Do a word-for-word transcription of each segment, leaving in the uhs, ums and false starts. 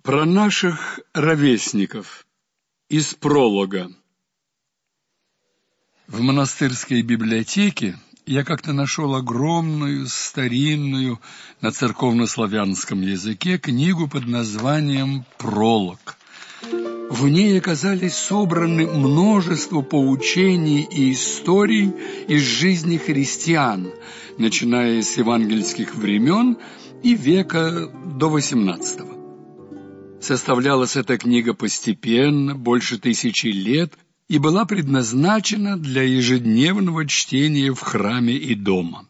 Про наших ровесников. Из пролога. В монастырской библиотеке я как-то нашел огромную, старинную, на церковнославянском языке книгу под названием «Пролог». В ней оказались собраны множество поучений и историй из жизни христиан, начиная с евангельских времен и века до восемнадцатого. Составлялась эта книга постепенно, больше тысячи лет, и была предназначена для ежедневного чтения в храме и дома.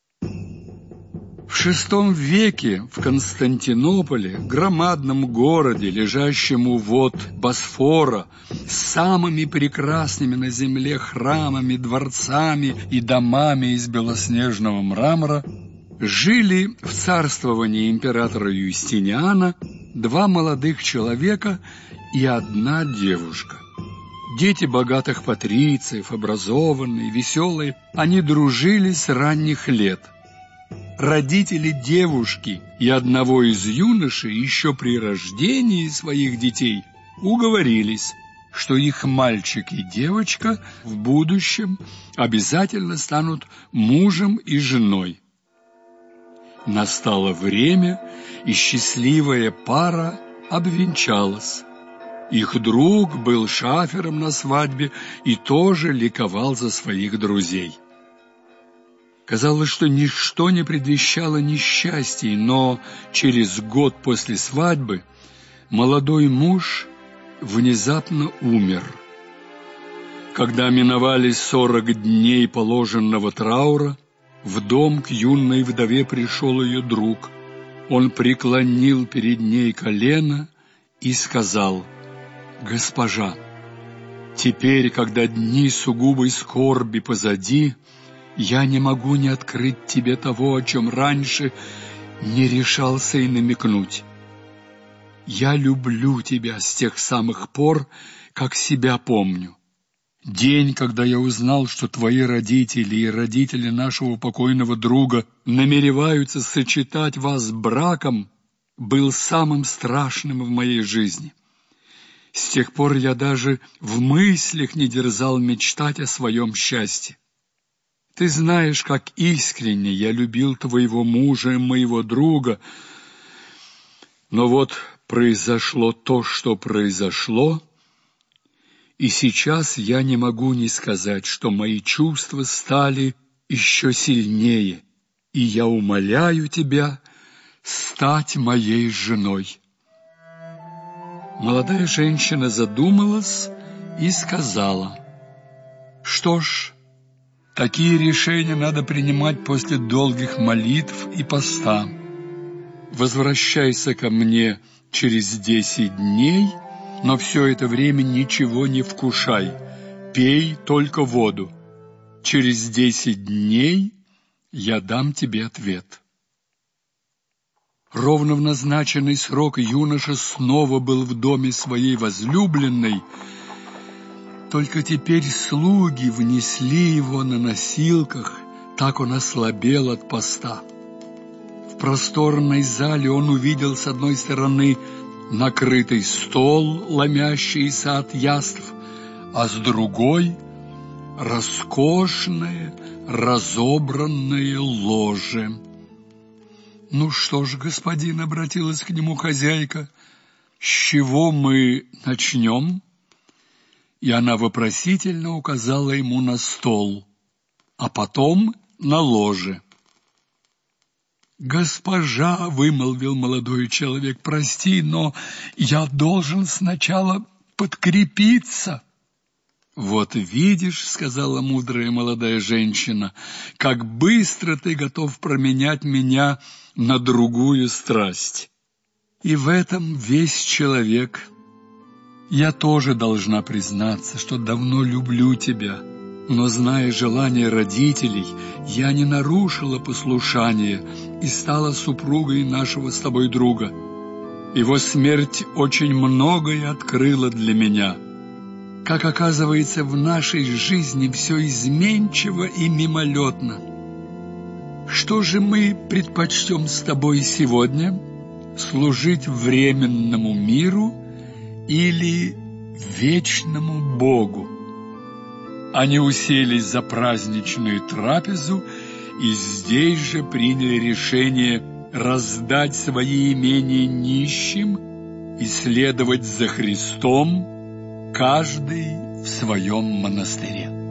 В шестом веке в Константинополе, громадном городе, лежащем у вод Босфора, с самыми прекрасными на земле храмами, дворцами и домами из белоснежного мрамора, жили в царствовании императора Юстиниана два молодых человека и одна девушка. Дети богатых патрициев, образованные, веселые, они дружили с ранних лет. Родители девушки и одного из юношей еще при рождении своих детей уговорились, что их мальчик и девочка в будущем обязательно станут мужем и женой. Настало время, и счастливая пара обвенчалась. Их друг был шафером на свадьбе и тоже ликовал за своих друзей. Казалось, что ничто не предвещало несчастий, но через год после свадьбы молодой муж внезапно умер. Когда миновали сорок дней положенного траура, в дом к юной вдове пришел ее друг. Он преклонил перед ней колено и сказал: «Госпожа, теперь, когда дни сугубой скорби позади, я не могу не открыть тебе того, о чем раньше не решался и намекнуть. Я люблю тебя с тех самых пор, как себя помню. День, когда я узнал, что твои родители и родители нашего покойного друга намереваются сочетать вас браком, был самым страшным в моей жизни. С тех пор я даже в мыслях не дерзал мечтать о своем счастье. Ты знаешь, как искренне я любил твоего мужа и моего друга, но вот произошло то, что произошло, и сейчас я не могу не сказать, что мои чувства стали еще сильнее, и я умоляю тебя стать моей женой». Молодая женщина задумалась и сказала: «Что ж, такие решения надо принимать после долгих молитв и поста. Возвращайся ко мне через десять дней, но все это время ничего не вкушай, пей только воду. Через десять дней я дам тебе ответ». Ровно в назначенный срок юноша снова был в доме своей возлюбленной, только теперь слуги внесли его на носилках, так он ослабел от поста. В просторной зале он увидел с одной стороны накрытый стол, ломящийся от яств, а с другой — роскошное, разобранное ложе. «Ну что ж, господин, — обратилась к нему хозяйка, — с чего мы начнем?» И она вопросительно указала ему на стол, а потом на ложе. «Госпожа, — вымолвил молодой человек, — прости, но я должен сначала подкрепиться». «Вот видишь, — сказала мудрая молодая женщина, — как быстро ты готов променять меня на другую страсть. И в этом весь человек. Я тоже должна признаться, что давно люблю тебя, но, зная желания родителей, я не нарушила послушание и стала супругой нашего с тобой друга. Его смерть очень многое открыла для меня. Как оказывается, в нашей жизни все изменчиво и мимолетно. Что же мы предпочтем с тобой сегодня? служить временному миру или вечному Богу. Они уселись за праздничную трапезу и здесь же приняли решение раздать свои имения нищим и следовать за Христом, каждый в своем монастыре.